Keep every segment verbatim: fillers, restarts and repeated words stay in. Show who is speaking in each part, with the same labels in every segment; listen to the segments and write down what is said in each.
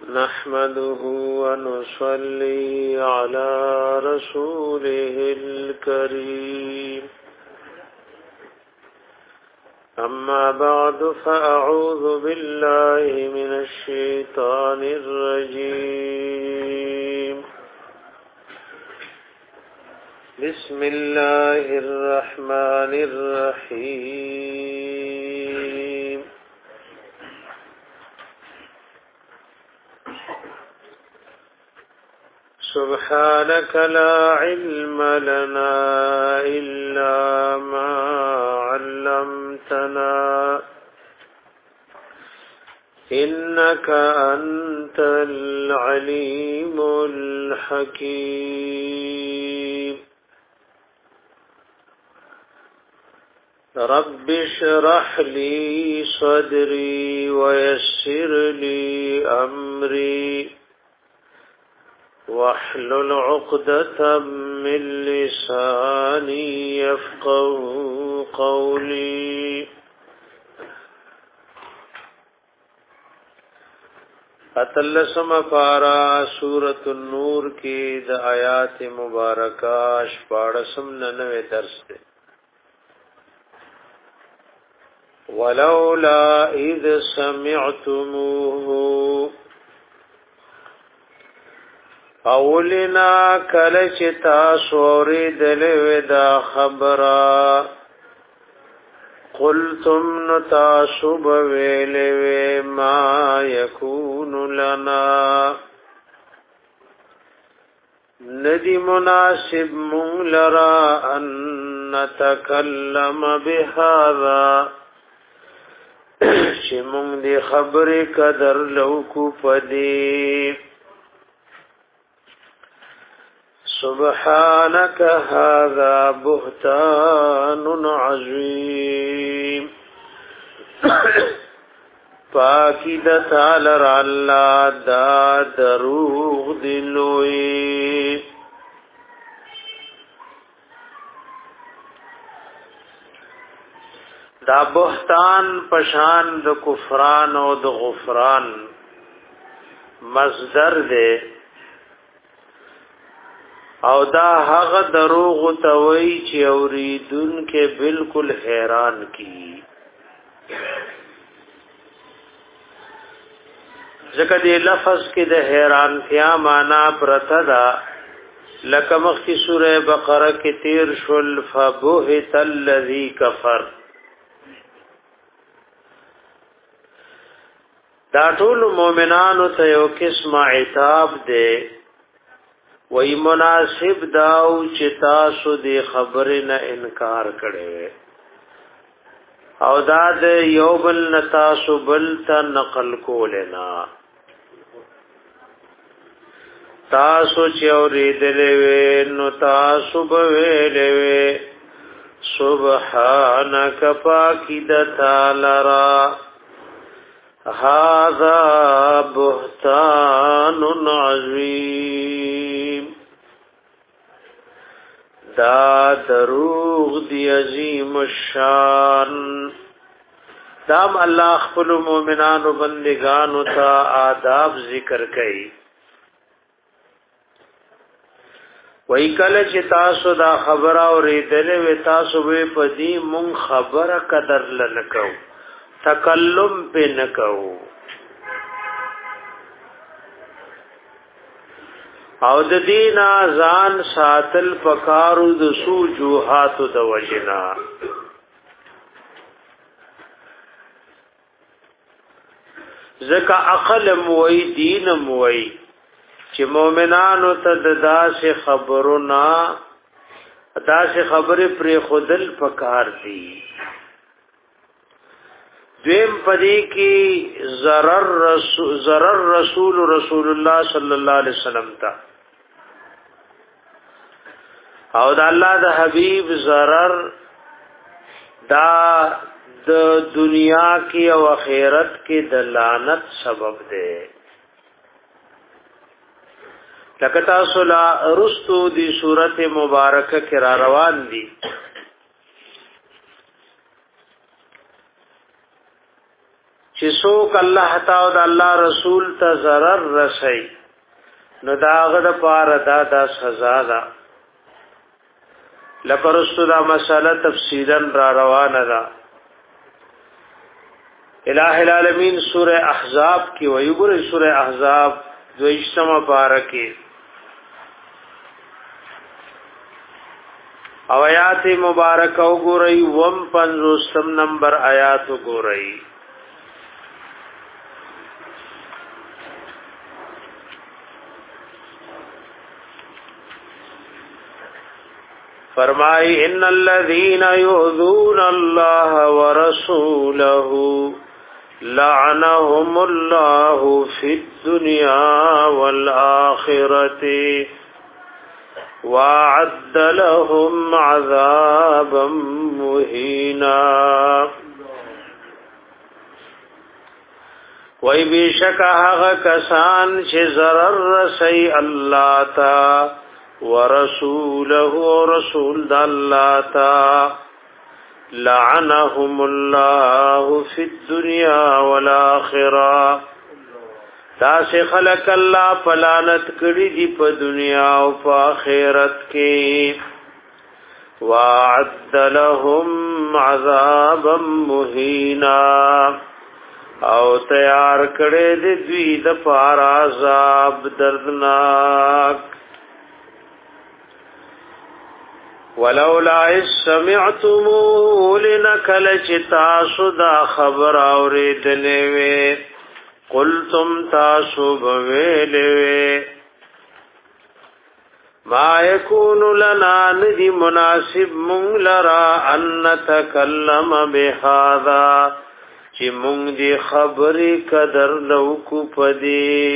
Speaker 1: نحمده ونصلي على رسوله الكريم أما بعد فأعوذ بالله من الشيطان الرجيم بسم الله الرحمن الرحيم سبحانك لا علم لنا إلا ما علمتنا إنك أنت العليم الحكيم رب اشرح لي صدري ويسر لي أمري واحلل عقدة من لساني يفقهوا قولي اتلسم پارا سورة النور کی د آیات مبارکہ شپاڑسم ننوے درس دے ولولا اذ سمعتموه اولنا کلچ تاسو اوریدلو دا خبره قلتم نتاسو بویلو ما یکون لنا ندی مناسب مون لرا ان نتکلم بهذا چی مون دی خبری قدر لوکو پدی سبحانك هذا بهتان عظيم پاکی د تعالی الله دا دروغ دلوي دا بهتان پشان د کفران او د غفران مصدر ده او دا هغه دروغ توي چې اوریدون کې بالکل حیران کی ځکه دې لفظ کې د حیران کیا معنا پرتدا لکه مخکې سوره بقره کې تیر شل فبهت الذی کفر دا ټول مؤمنانو ته یو قسم عتاب ده وی مناسب داو چې تاسو دې خبرې نه انکار کړي او دا د یو بل نتاسو بل ته نقل کولنا تاسو چې اورېدلې نو تاسو به ویلې سبحانك پاکی د تعالی را هذا بهتان عظیم دا دروغ دی عظیم الشان دام الله خپل مومنانو بندگانو ته آداب ذکر کړي وای کله چې تاسو دا خبره اورېدلې و تاسو به پدی مون خبره قدر لنکو تکلم په نکو او د دین ازان ساتل پکارو د سوجوحات د وجنا زکه عقل موي دین موي چې مؤمنانو ته د داسې خبرونه داسې خبره پر خودل پکار دي دویم پدې کې ضرر رسول ضرر رسول رسول الله صلی الله علیه وسلم تا او د الله د حبیب ضرر دا د دنیا کې او آخرت کې د لعنت سبب دی لکه تاسو لا رستو دی سورته مبارکه کې را روان دي چې څوک الله تعالی او د الله رسول ته ضرر رسي نو داغه د پاره دا د سزا ده. لکه رسول دا مساله تفصیلا را روانه ده. الہ العالمین سورہ احزاب کی ویګور سورہ احزاب دویشتمه پارکه او آیات مبارکه وګورئ وم پنځوستم نمبر آیات وګورئ. فرمائی ان الذين يؤذون الله ورسوله لعنهم الله في الدنيا والآخرة وأعد لهم عذابا مهينا. وَإِذْ بِشَكَ هَغَ كَسَانْ چه ضرر رسي اللہ تا ورسوله رسول دا اللہ تا لعنهم الله في الدنيا والآخرة دا سے خلق اللہ پلانت کری دی پا دنیا و پا آخرت کی وعد لهم عذابا مهینا او تیار کڑے دی دوی دا پار عذاب دردناک. ولولا اس سمعتموه لنکل چتاسو دا خبر اوریدنوے قلتم تاسو بویلوے ما یکون لنا ندی مناسب مونگ لرا ان نتکلم بهذا چی مونگ دی خبری قدر لوکو پدی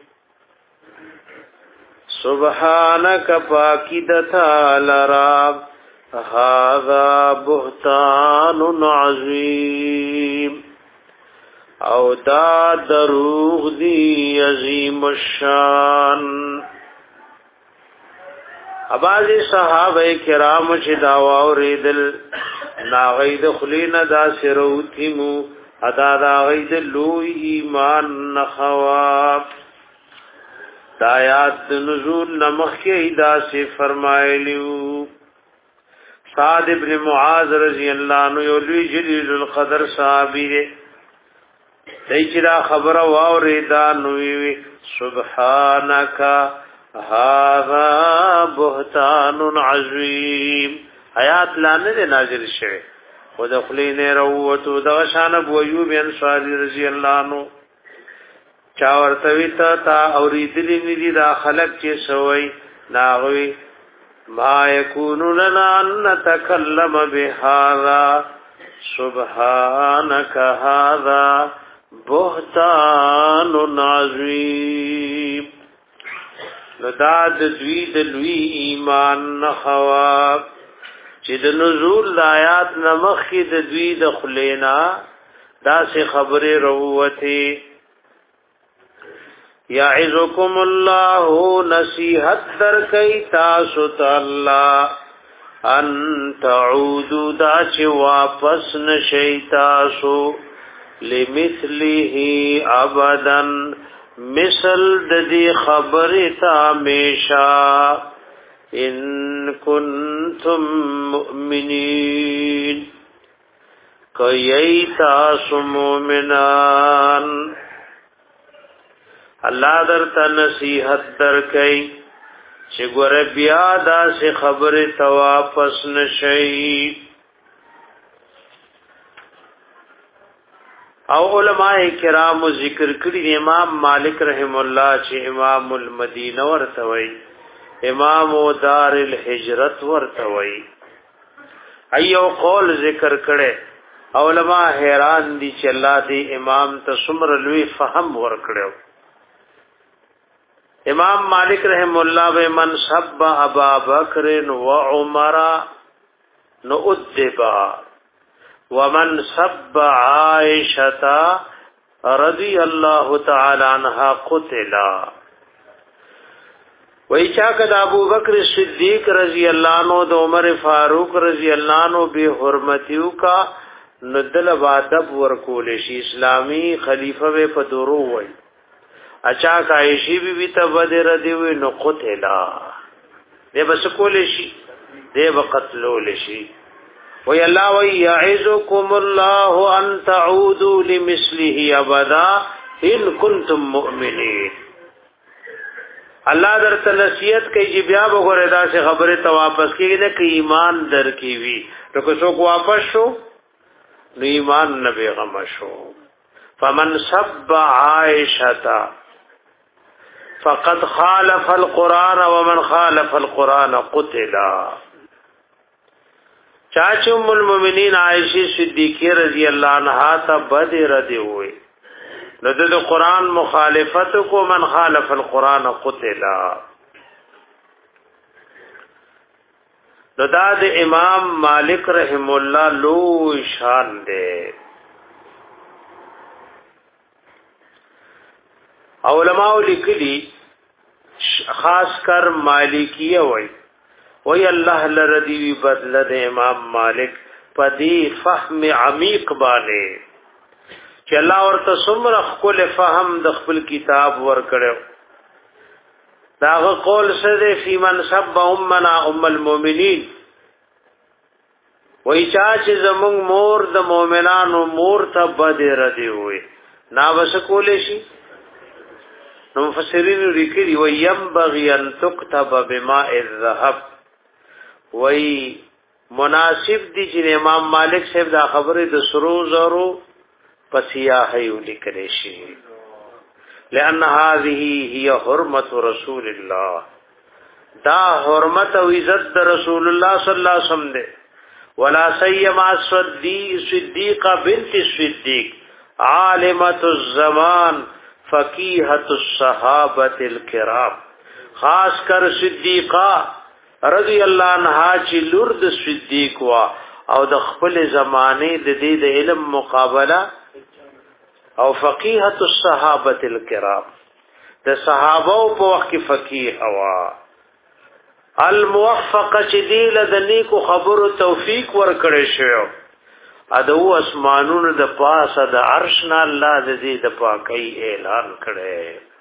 Speaker 1: سبحانک پاکی دتا لرا هذا بهتان عظیم او دا دروغ دی عظیم الشان. ابازی صحابه کرام چی داوا اوریدل ناغید خلین دا سروتیمو ادا دا غید لوی ایمان نخواب. دایات نزول نمخ کے دا سے فرمائلیو سعد ابن معاذ رضی اللہ عنہ یولوی جلیل القدر صحابی دے دیچرا خبر واوریدا نوی سبحانک هذا بهتان عظیم. آیات لانے دے نازل شوه و دخلین روتو دغشان ابو ایوب انصاری رضی اللہ عنہ چاورتوی تا تا اوریدلی ندی دا خلق چی سوئی ناغوی ما یکون لنا ان نتکلم بهذا سبحانک هذا بهتان عظیم. نداد دوی دلوی ایمان نخواب چی د نزول د آیات نمخی د دوی د خلینا دا سی خبر رووتی. یعظکم اللہ نصیحت در کئی تاسو تا اللہ ان تعودو دا چی واپس نشی تاسو لمثله ابدا مثل ددی خبر تامیشا ان کنتم مؤمنین کئی تاسو مومنان. اللہ در تا نصیحت در کئی چه گور بیا دا سے خبر تواپس نشئی. او علماء کرام ذکر کری امام مالک رحم اللہ چه امام المدینہ ورتوئی امام دار الحجرت ورتوئی ایو قول ذکر کرے. علماء حیران دی چه اللہ دی امام تسمر لوی فهم ورکڑو. امام مالک رحم اللہ بے من سب ابا بکر و عمر نو ادبا ومن سب عائشتا رضی اللہ تعالی عنہ قتلا. وی چاکد ابو بکر صدیق رضی اللہ عنہ دو عمر فاروق رضی اللہ عنہ بے حرمتیو کا نو دل ادب ورکول شي اسلامی خلیفہ به په دورو وای اچا کایشی بی بی ته بدر دی وی نو قتلا دې بس کول شي دې وقتلول شي وی الله وی یعزکم الله ان تعودوا لمثله ابدا ان کنتم مؤمنین الله درته نصیحت کوي چې بیا وګوره دا څه خبره ته واپس کیږي نه کې ایمان در کی وی نو که څوک واپس شو نو ایمان نه بیغم شو فمن سب عائشة فقد خالف القرآن ومن خالف القرآن قتلا چاچ ام المؤمنین عائشہ صدیقہ رضی اللہ عنہا تا بدر دی ہوئی نو د قرآن مخالفت کو من خالف القرآن قتلا نو دا د امام مالک رحم الله لو شان دے علماء لیکلی خاص کر مالکیه وای وای الله لردی وی بدل د امام مالک پدی فهم عمیق باندې چې الله ورته څومره خپل فهم د خپل کتاب ور کړو داغه قول سره فی من سب امنا ام المؤمنین وای چا چې زمون مور د مؤمنانو مور ته بدر دی وای نا وس کولې شي نو مفسرین لیکلي وای ينبغي ان تكتب بماء الذهب وای مناسب دي چې امام مالک صاحب دا خبره د سرو زرو پسیاهی لیکل شي لأن هذه هي حرمت رسول الله دا حرمت او عزت رسول الله صلی الله علیه وسلم دے ولا سیما صدیقہ بنت الصدیق عالمت الزمان فقیہۃ الصحابۃ الکرام خاص کر صدیقہ رضی اللہ عنہا چې لور د صدیق وا او د خپل زمانه د دې د علم مقابله او فقیهۃ الصحابۃ الکرام د صحابه په وخت کې فقیه هوا الموفقه چې دی له نیکو خبرو توفیق ورکړي شو ادو اسمانونو د پاسه د عرش نه الله د دې د پاکي اعلان کړي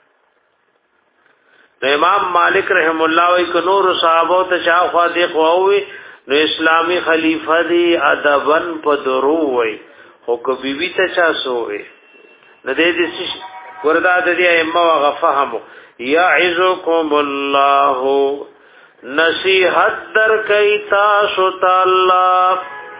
Speaker 1: نو امام مالک رحم الله وی ک نور صحابه ته چا خوا دی خواوي نو اسلامی خلیفہ دی ادبن په درو وی خو کو بیبي ته چا سوې د دې دې وردا د دې ائمه وغفهم یعزکم الله نصیحت در کوي تاسو تعالی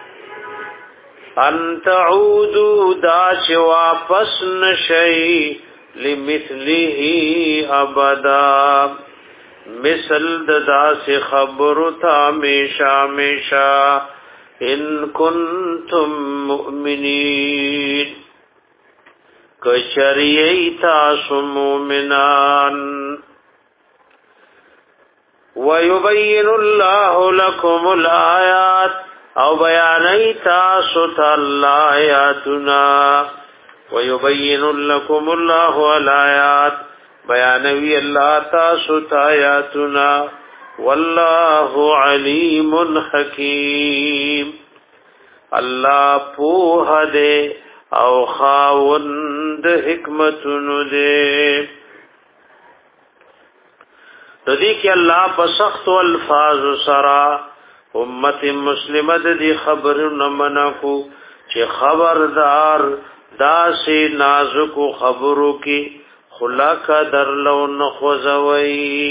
Speaker 1: ان تعودوا دا چې واپس نشئ لمثله ابدا مثل ددا سے خبر تا ہمیشہ ہمیشہ ان کنتم مؤمنین کچریئی تاسو مومنان ویبین اللہ لکم الآیات او بیانی تاسو تعالی آیاتنا ویبین لکم اللہ الآیات بیانوی اللہ تاسو آیاتنا واللہ علیم حکیم اللہ پوہ دے او خاوند حکمتن دے ردی کہ اللہ بسخت والفاظ سرا امت مسلمت دی خبر نمنکو چه خبردار دا سی نازکو خبرو کی خلاک در لون خوزوئی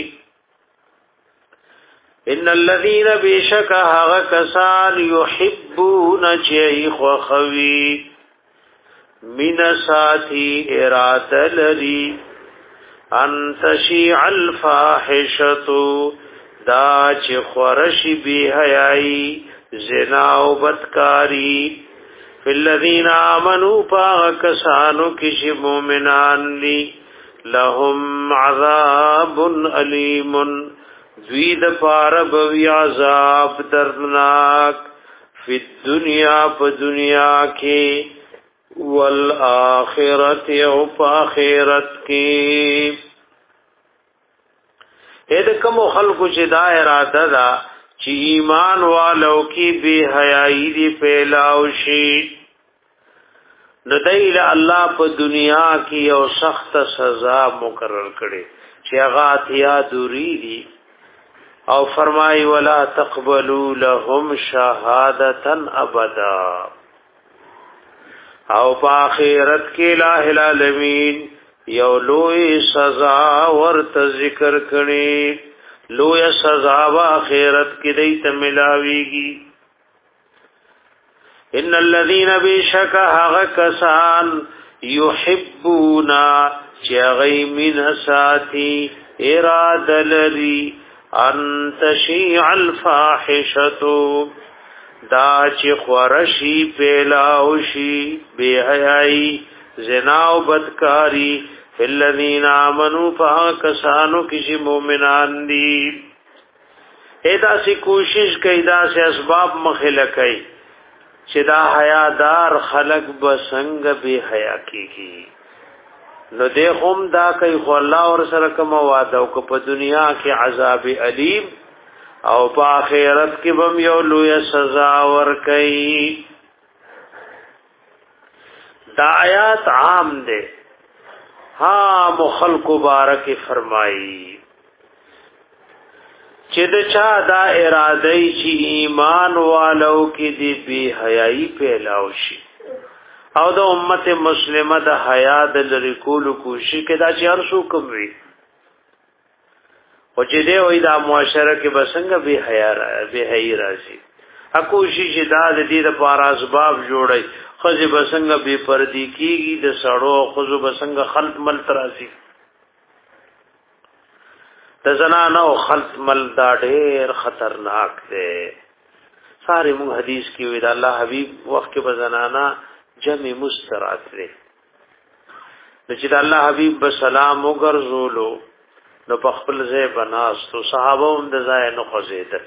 Speaker 1: ان الذين بشك هغه کسان يحبون شيخ وخوي من ساتي اراده لري ان تشيع الفاحشه دا چې خورشي به حياي زنا او بدکاری فالذين امنوا فاكسانوا كش مؤمنان لي لهم عذاب اليم دوید پار بوی عذاب دردناک فی الدنیا پا دنیا کی والآخرت او پا آخرت کی اید کم خلقو چی دا اراده دا چی ایمان والو کی بی حیائی دی پیلاوشی نو دیل الله په دنیا کې یو سخت سزا مقرر کړي چې هغه اتیا دوری دي او فرمای ولا تقبلوا لهم شهادتا ابدا او په آخرت کې لا اله الا العالمین یو لوی سزا ورته ذکر کړي لوی سزا وا آخرت کې دیت ملاويږي ان الذين بشك هغه کسان يحبونا چغی من ساتي اراده لري ان تشيع الفاحشه دا چې خورشی پیلاوشی بے حیائی زنا و بدکاری فی الذین آمنوا فاکسانو کسی مومنان دی ایدا سی کوشش کئی دا سی اسباب مخلقی چې دا حیادار خلق بسنگ بے حیا کی کی نو دیخم دا کئی خو اللہ اور سرکم وعدو که پا دنیا کی عذاب علیم او په آخرت کې بم یو لوی سزا ورکړي دا آیات عام ده ها مخلق مبارک فرمایي چې د چا دا اراده چې ایمان والو کې دی بی حیاي پیلاو شي او د امت مسلمه د حیا د لری کول کوشش کې دا چې هر څوک کوي او چې دی وای دا معاشره کې بسنګ به حیا را به حیا راځي ا کوشش دا د دې لپاره اسباب جوړي خځه بسنګ به پردي کیږي د سړو خځو بسنګ خلط مل تراسي د زنانو خلط مل دا ډېر خطرناک دی ساره مون حدیث کې وی دا الله حبیب وخت کې بزنانا جمع مسترات لري چې دا الله حبیب بسلام وګرځولو نو په خپل ځای بناستو صحابه هم د ځای نه خوځیدل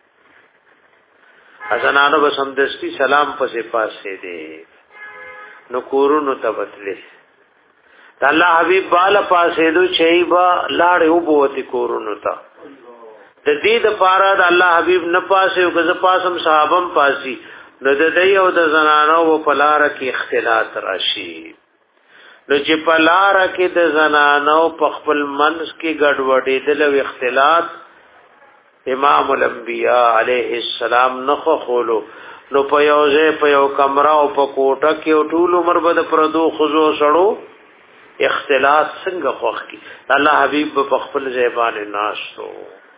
Speaker 1: ازنانو به سمدستی سلام پسې پاسې دي نو کورونو ته بدلې د الله حبیب بالا پاسې دو چایبا لاړې وبوتي کورونو ته د دې د پاره د الله حبیب نه پاسې او که پاسم صحابم پاسي نو د دې او د زنانو په لار کې اختلاط راشي نو چې په لار کې د زنانو په خپل منځ کې ګډوډې د لو اختلاط امام الانبیاء علیه السلام نخو خولو نو په یو ځای په یو کمره او په کوټه کې ټول عمر بد پردو خزو سړو اختلاط څنګه خوخ کی الله حبیب په خپل ځای باندې ناشتو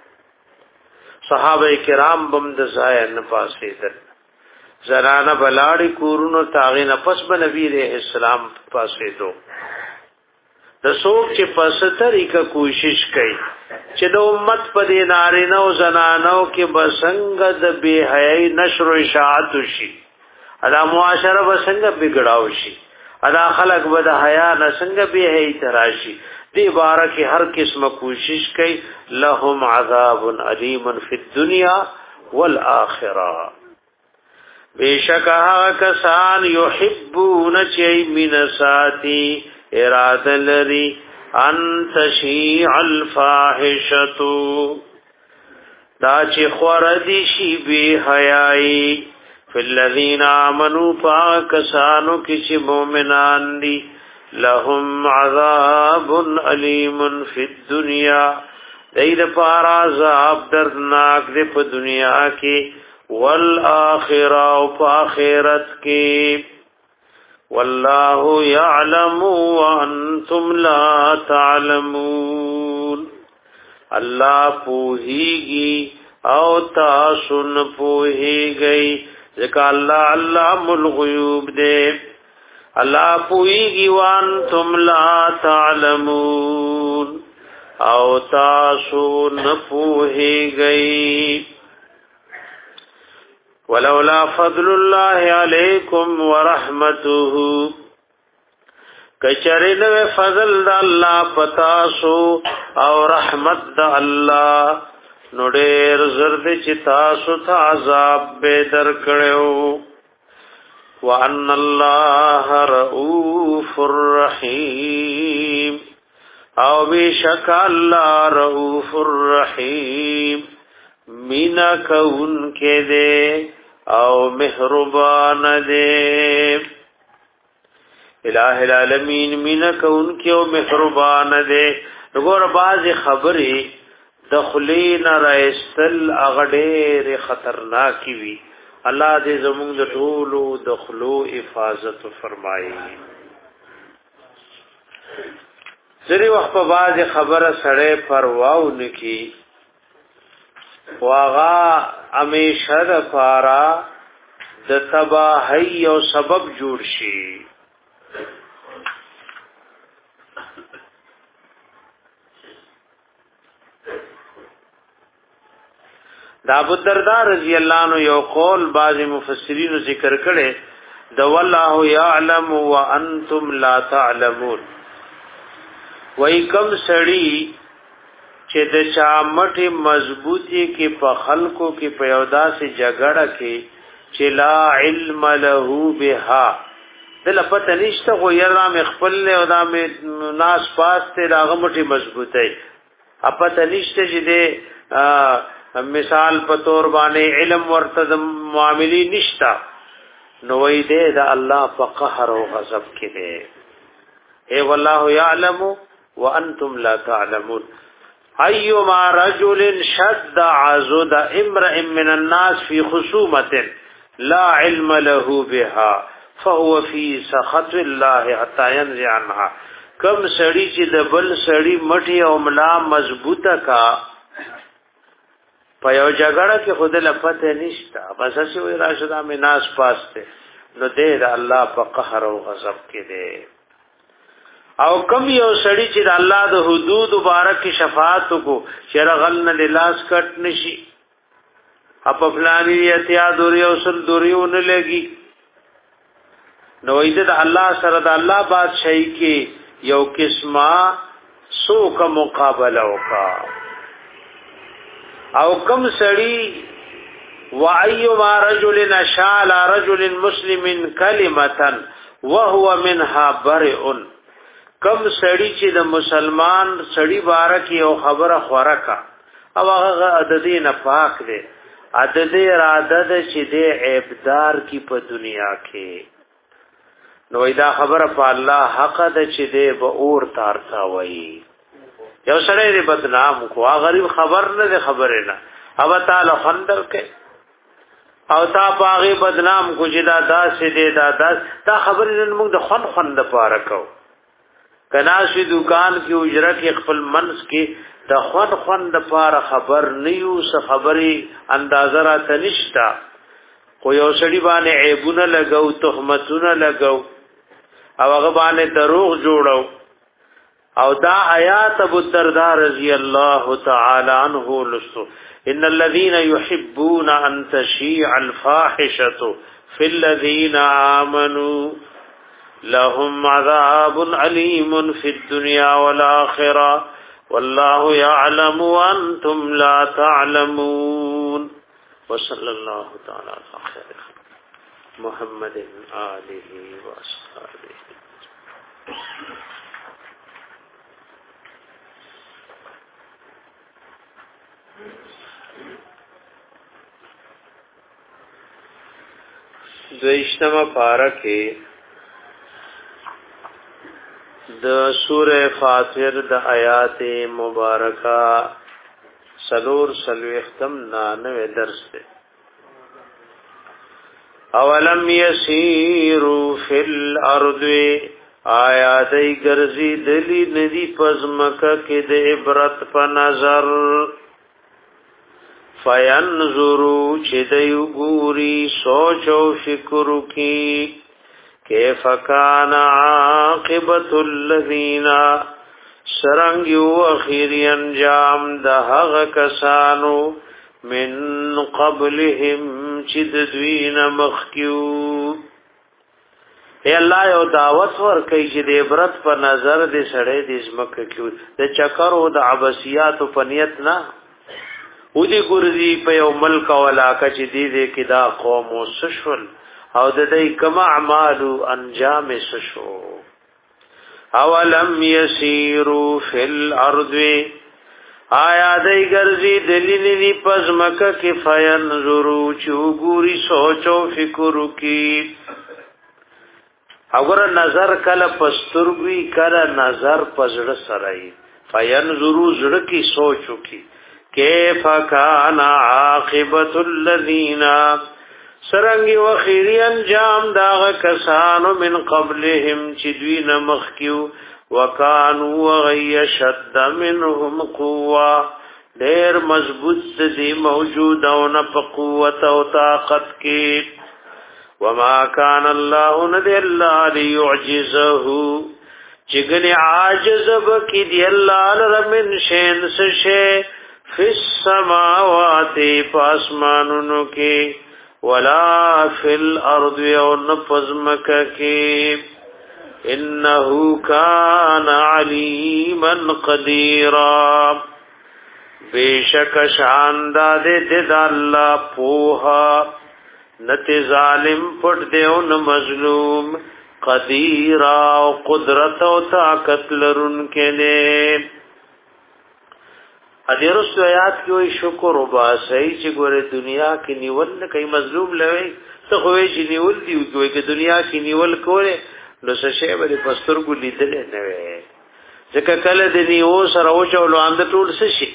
Speaker 1: صحابه کرام بم د ځای نه پاسې دل زنانه بلاړی کورونو تاغین پس به نبی علیہ السلام پاسې دو د سوچ چې پس طریقه کوشش کړي چې د امت په دې نارینه او زنانو کې بسنګ د بے حیاي نشر او اشاعت شي ادا معاشره بسنګ بګړاو شي ادا خلق به د حیا نسنګ بے حیاي تراشي دې بارے کې هر قسمه کوشش کړي لهم عذاب علیم فی الدنیا والآخرہ بیشک هغه کسان یحبون چی من ساتی اراده لري ان تشیع الفاحشتو دا چې خوردی شي بی حیائی فی الذین آمنوا پاکسانو کسی مومنان دی لهم عذاب علیم فی الدنیا دید پارا عذاب دردناک دی پا دنیا کی والآخرہ و پا آخرت کی واللہ یعلم وانتم لا تعلمون اللہ پوہیگی او تاسن پوہیگئی ذکا اللہ علام الغیوب دے اللہ پوہیگی وانتم لا تعلمون او تاسن پوہیگئی ولولا فضل الله علیکم ورحمته کچرین فضل د الله پتاسو او رحمت د الله نو ډېر زرد چې تاسو ته عذاب به درکړو وان الله رؤوف الرحیم او بشک الله رؤوف الرحیم مینا کون کې دے او مہربان دے الہ العالمین مینک انکی و محربان دے نگور باز خبری دخلین رئیستل اغدیر خطرناکی وی اللہ دے زمون د ټولو دخلو حفاظت فرمائی زری وقت پا باز خبر سڑے پرواو نکی واغا امیشه د پارا د تباہی او سبب جوړ شي دا ابو الدرداء رضی الله عنه یو قول بعض مفسرین ذکر کړي د والله یعلم وانتم لا تعلمون وای کم سړی چې د چامټي مضبوطی کې په خلکو کې په یودا سي جګړه کې چې لا علم له بها دل پته نشته خو یرا مخفل له ودا می ناس پاس ته راغه مټي مضبوطه اپته نشته چې د مثال په تور باندې علم ورته معاملې نشتا نو وې دې دا الله په قهر او غضب کې دې اے والله يعلم وانتم لا تعلمون ايما رجل شد عضد امرئ من الناس في خصومه لا علم له بها فهو في سخط الله حتى ينزع عنها کم سړی چې د بل سړی مټي او ملا مضبوطه کا په یو جګړه کې خود له پته نشتا بس اسی وی راشدا می ناس پاسته نو دې د الله په قهر او غضب کې دې او کم یو سړی چې د الله د حدود مبارک شفاعت کو شرغلن للاس کټ نشي اپ فلانی اتیا دوری او سل دوریون لګي نو دې د الله سره د الله بادشاہي کې یو قسمه سو کا مقابله وکا او کم سړی وایما رجل نشال رجل مسلم کلمه وهو منها برئ کم سړی چې د مسلمان سړی بارک یو خبره خورکا او هغه عددی نه پاک دی عددی اراده د چې د عیبدار کی په دنیا کې نو دا خبره په الله حق ده چې د به اور تارتا وایي یو سړی دی بدنام کو غریب خبر نه خبره نه او تعالی خندر کې او تا باغی بدنام کو جدا داس دې دا داس دا خبر نن موږ د خون خوند پاره کو کناشي دکان کې اجره کې خپل منس کې د خون خوند پاره خبر نه یو څه خبري اندازه را تنشتا خو یو سړی باندې عیبونه لګاو تهمتونه لګاو او هغه باندې دروغ جوړو او دا آیات ابو الدرداء رضی الله تعالی عنہ لستو ان الذين يحبون ان تشيع الفاحشه في الذين امنوا لهم عذاب اليم في الدنيا والاخره والله يعلم وانتم لا تعلمون وصلى الله تعالى على خير محمد آله واصحابه دویشتمه پارکه د سوره فاطر د آیات مبارکه سلور سلوختم نانوے درس ده اولم یسیرو فی الارض آیات گرزی دلی ندی پزمکه کې د عبرت په نظر فینظرو چې دیو ګوري سوچ او فکر کی کیف کان عاقبت الذین سرنګ یو اخیری انجام د هغه کسانو من قبلهم چې د دوی نه مخکیو اے الله یو دعوت ور کوي چې د عبرت په نظر دې سړې دې زمکه کیو د چکر او د عباسیات په نیت نه او دې ګورځي په یو ملک او علاقه چې دې دې کې دا قوم وسشل او د دې کما اعمال انجام سشو اولم یسیرو فی الارض آیا دای ګرځي دلیلی پس مکه کې فینظرو چوغوري سوچو فکر کی اگر نظر کله پسترګوي کله نظر پزړه سره فینظروا زړه کی سوچو کی کیف کان عاقبت الذین سرنگی و خیری انجام داغ کسانو من قبلهم چې دوی نمخ کیو وکانو غی شد منهم قوه ډیر مضبوط دی موجود او نه په قوت او طاقت کې وما كان الله ندي الله ليعجزه چګنی عاجز بکی دی الله لرمن شین سشه فی السماوات پاسمانونو کې ولا فی الارض او نفزمک کې انه کان علیما قدیرا بیشک شاندار دې د الله پوها نت ظالم پټ دیو نہ مظلوم قدیر او قدرت او طاقت لرون کله ادیرس آیات کې وي شکر وبا صحیح چې ګوره دنیا کې نیول نه کوي مظلوم لوي ته خو یې نیول دی کوي چې دنیا کې نیول کوله نو څه شی به پستر کو لیدل نه وي ځکه کله د نیو سره او چولو اند ټول څه شي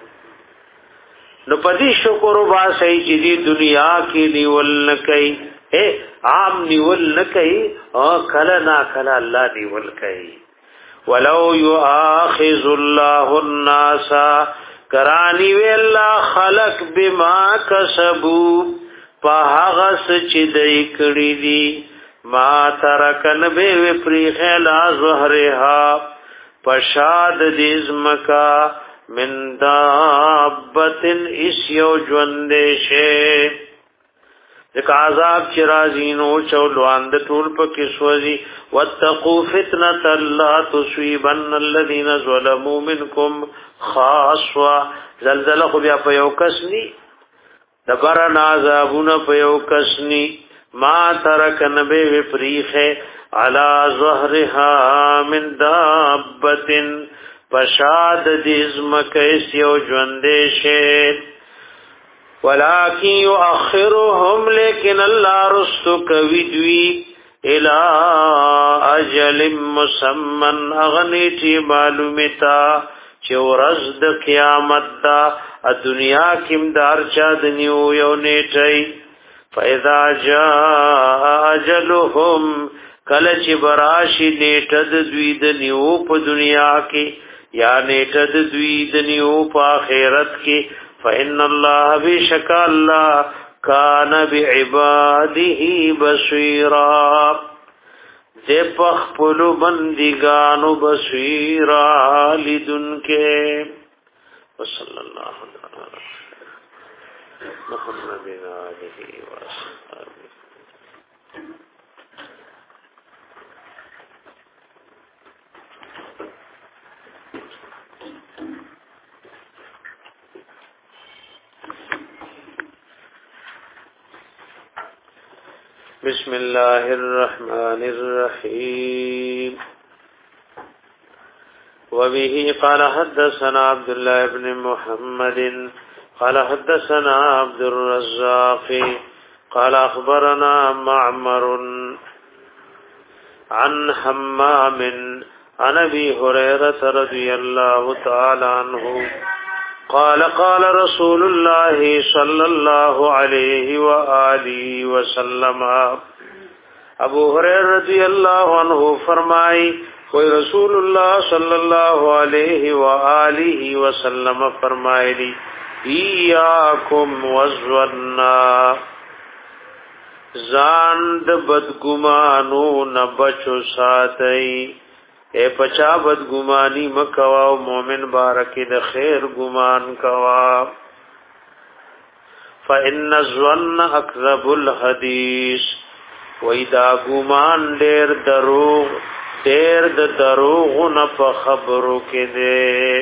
Speaker 1: نو پدې شکر وبا صحیح چې دی دنیا کې نیول نه کوي اے عام نیول نه کوي او کله نا کله الله نیول کوي ولو يؤاخذ الله الناس کرانی وی الله خلق بما کسبوا فهغه چې دای کړی دي ما ترکن به پری خلا ظهرها پشاد دزمکا من دابتن اس یو ژوندشه ذکا عذاب چرازینو چولواند ټول پکې سوځي واتقوا فتنه لا تصيبن الذين ظلموا منكم خاصوا زلزلہ خو بیا په یو کسنی دبر عذابونه په یو کسنی ما ترک نبی فریخه على ظهرها من دابتن پشاد دزمکیس یو ژوندشه ولكن يؤخرهم لیکن الله رستو کوي دوی الى اجل مسمن اغنیتی معلومتا چې ورځ د قیامت دا دنیا کې دار چا د نیو یو نیټي فاذا جاء اجلهم کله چې براشي نیټه د دوی د نیو په دنیا کې یا نیټه د دوی د نیو په آخرت کې فإن الله بشک الله کان بعباده بصیرا دې پخپل بندګانو بصیرا لدنکه وصلی الله علیه محمد علیه وصحبه بسم الله الرحمن الرحيم وبه قال حدثنا عبد الله بن محمد قال حدثنا عبد الرزاق قال أخبرنا معمر عن حمام عن أبي هريرة رضي الله تعالى عنه قال قال رسول الله صلى الله عليه وآله وسلم ابو هريره رضی اللہ عنہ فرمائی کوئی رسول اللہ صلی اللہ علیہ وآلہ وسلم فرمائے لی ایاکم والظن زاند بدگمانو نبچو ساتئی اے پچا بدگمانی مکوا و مومن بارکی د خیر گمان کوا فإن الظن اکذب الحدیث ویدا گمان دیر دروغ دیر د دروغ نه په خبرو کې دے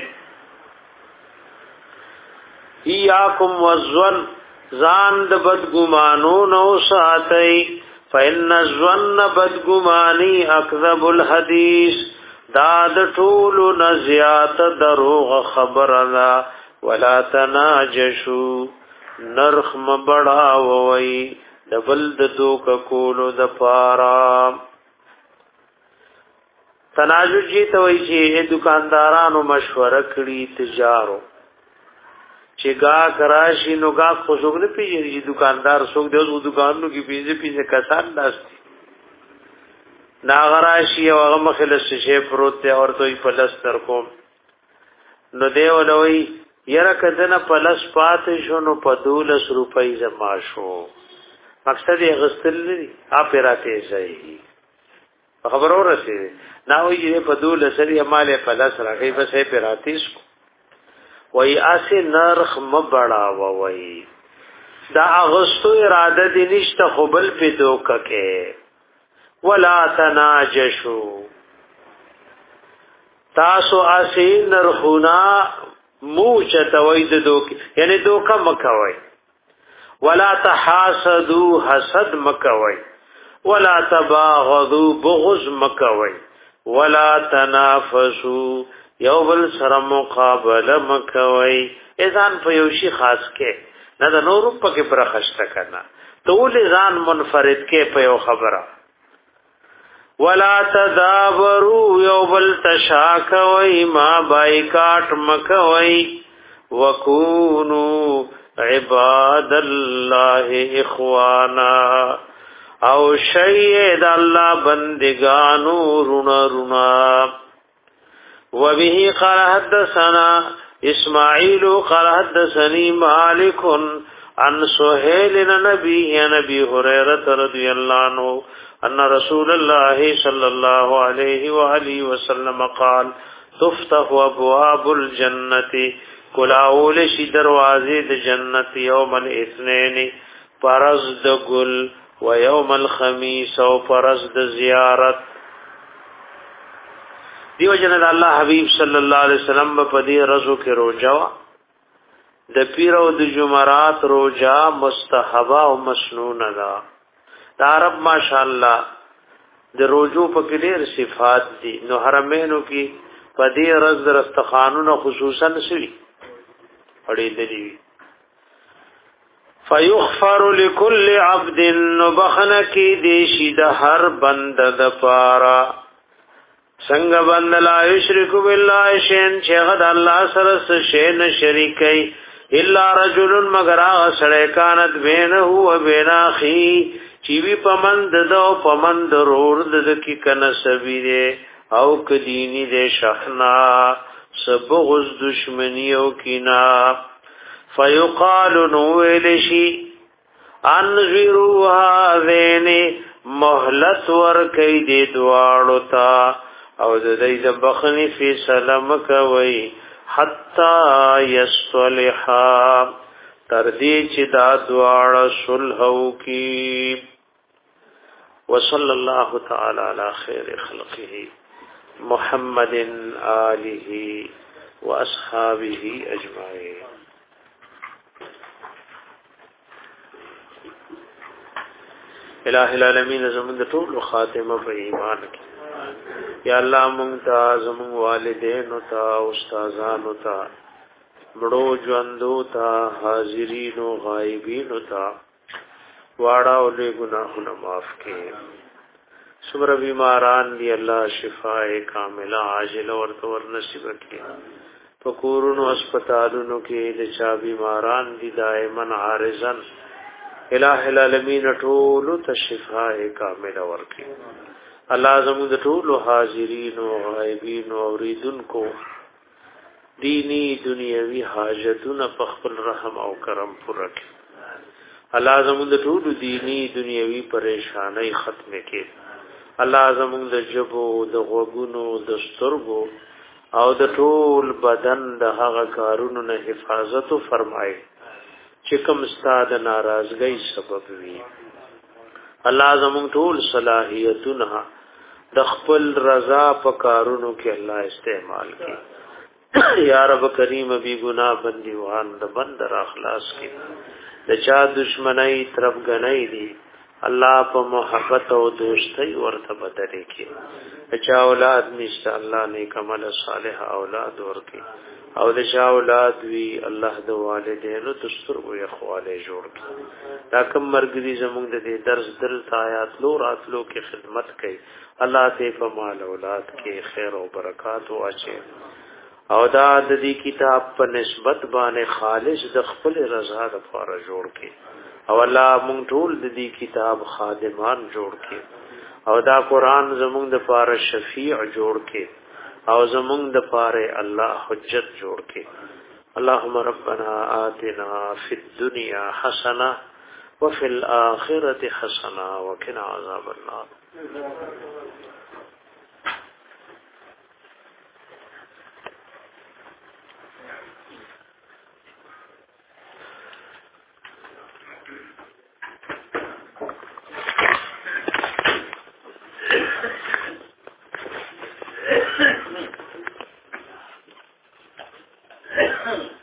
Speaker 1: ایاکم والظن زان د بدگمانو نو ساتئی فإن الظن بدگمانی اکذب الحدیث داد طول نزیات دروغ خبر لا ولا تناجشو نرخ مبڑا ووی دبل د دوک کولو د پارا تناجد جی ته وایي چې دکاندارانو مشوره کړي تجارو چې گا کراشي نو گا خو څوک نه پیږي چې دکاندار څوک دی او دکانونو کې پیځه پیځه کسان ناشتي ناغراشي او هغه مخلص شي پروت دی او توي پلستر کوم نو دی ولوي یره کدنه پلس پات شو نو په دولس روپۍ زما شو مقصد یې غستل دي اپ راته ځای خبرو رسېږي نو یې په دولس لري مالې پلس راغی بس یې پراتیس وای اسه نرخ مبړا وای دا اغستو اراده دي نشته خپل په دوکه ولا تناجشو تاسو اسه نرخونا موچ توید دوک یعنی دوکا مکوي ولا تحاسدوا حسد مکوي ولا تباغضوا بغض مکوي ولا تنافسوا یو بل سره مقابله مکوي اذان په یو شي خاص کې نه د نورو په کې برخشت کنا ټول ځان منفرد کې په یو خبره ولا تدابروا یو بل تشاکوي ما بایکاټ مکوي وکونو عباد الله اخوانا او شید الله بندگانو رنا رنا وبه قال حدثنا اسماعيل قال حدثني مالك عن سهيل النبي نبي هريره رضي الله عنه ان رسول الله صلى الله عليه واله وسلم قال تفتح ابواب الجنه کلاول شي دروازې د جنت يوم الاثنين فرض د ګل و يوم الخميس او فرض د زیارت دیو جن الله حبیب صلی الله علیه وسلم په دې رزو کې روزا د پیر او د جمعرات روزا مستحبه او مسنون ده دا عرب ماشاءالله د روزو په کې ډېر صفات دي نو حرمینو کې په دې رز رستخانونو خصوصا سوي اړې دي فیغفر لكل عبد نبخنک دی شي د هر بند د پارا څنګه بند لا یشرک بالله شین چې غد الله سره شین شریکي الا رجل مگر هغه سره کانت بینه او بین اخی چې وی پمند دو پمند رور د کی کنه سویره او کدینی دې شخنا سبغز دشمنی او کینا فیقال نویلشی انذروا هذین مهلت ور کئی دی دوالو تا او د دې د بخنی فی سلام کوي حتا یصلحا تر دې چې دا دواړه صلح وکي وصلی الله تعالی علی خیر خلقه محمد آله واصحابه اجمعین. الہ العالمین زمون د ټول خاتمه په ایمان کې یا الله مونږ ته زمون والدین او ته استادان او ته بڑو ژوندو ته حاضرین او غایبین او ته واړه او له ګناهونو معاف کړي. صبر بیماران دی الله شفاء کامله عاجله ورته ور نصیب کړي. فکورونو هسپتالونو کې د چا بیماران دي دائما عارضن الہ العالمین ټول ته شفاء کامله ورکړي. الله زموږ ټول حاضرین او غایبین او اوریدونکو دینی دنیوي حاجتونه په خپل رحم او کرم پوره کړي. الله زموږ ټول دینی دنیوي پریشانای ختم کړي. الله زموږ د جبو د غوګونو د سترګو او د ټول بدن د هغه کارونو نه حفاظت فرمایي چې کوم ستاد ناراضګۍ سبب وي. الله زموږ ټول صلاحیتونه د خپل رضا په کارونو کې الله استعمال کړي. یا رب کریم بی گناہ بندیوان د بند را اخلاص کړي. د چا دشمنی طرف غنۍ دي الله په محبت او دوستۍ ورته بدل کړي. د چا اولاد نشته الله نیک عمل صالح اولاد ورکړي. او د شا اولاد وی الله د والدینو دستور وي خواله جوړ کړي دا کوم مرګري زمونږ د درس درس آیات لو راتلو کې خدمت کوي الله ته په مال اولاد کې خیر او برکات واچي او دا د دې کتاب په نسبت باندې خالص د خپل رضا لپاره جوړ کړي او الله مونږ ټول د دې کتاب خادمان جوړ کړي او دا قران زمونږ د لپاره شفیع جوړ کړي او زمونږ د پاره الله حجت جوړ کړي اللهم ربنا آتنا فی الدنيا حسنه وفي الاخره حسنه وقنا عذاب النار
Speaker 2: Huh.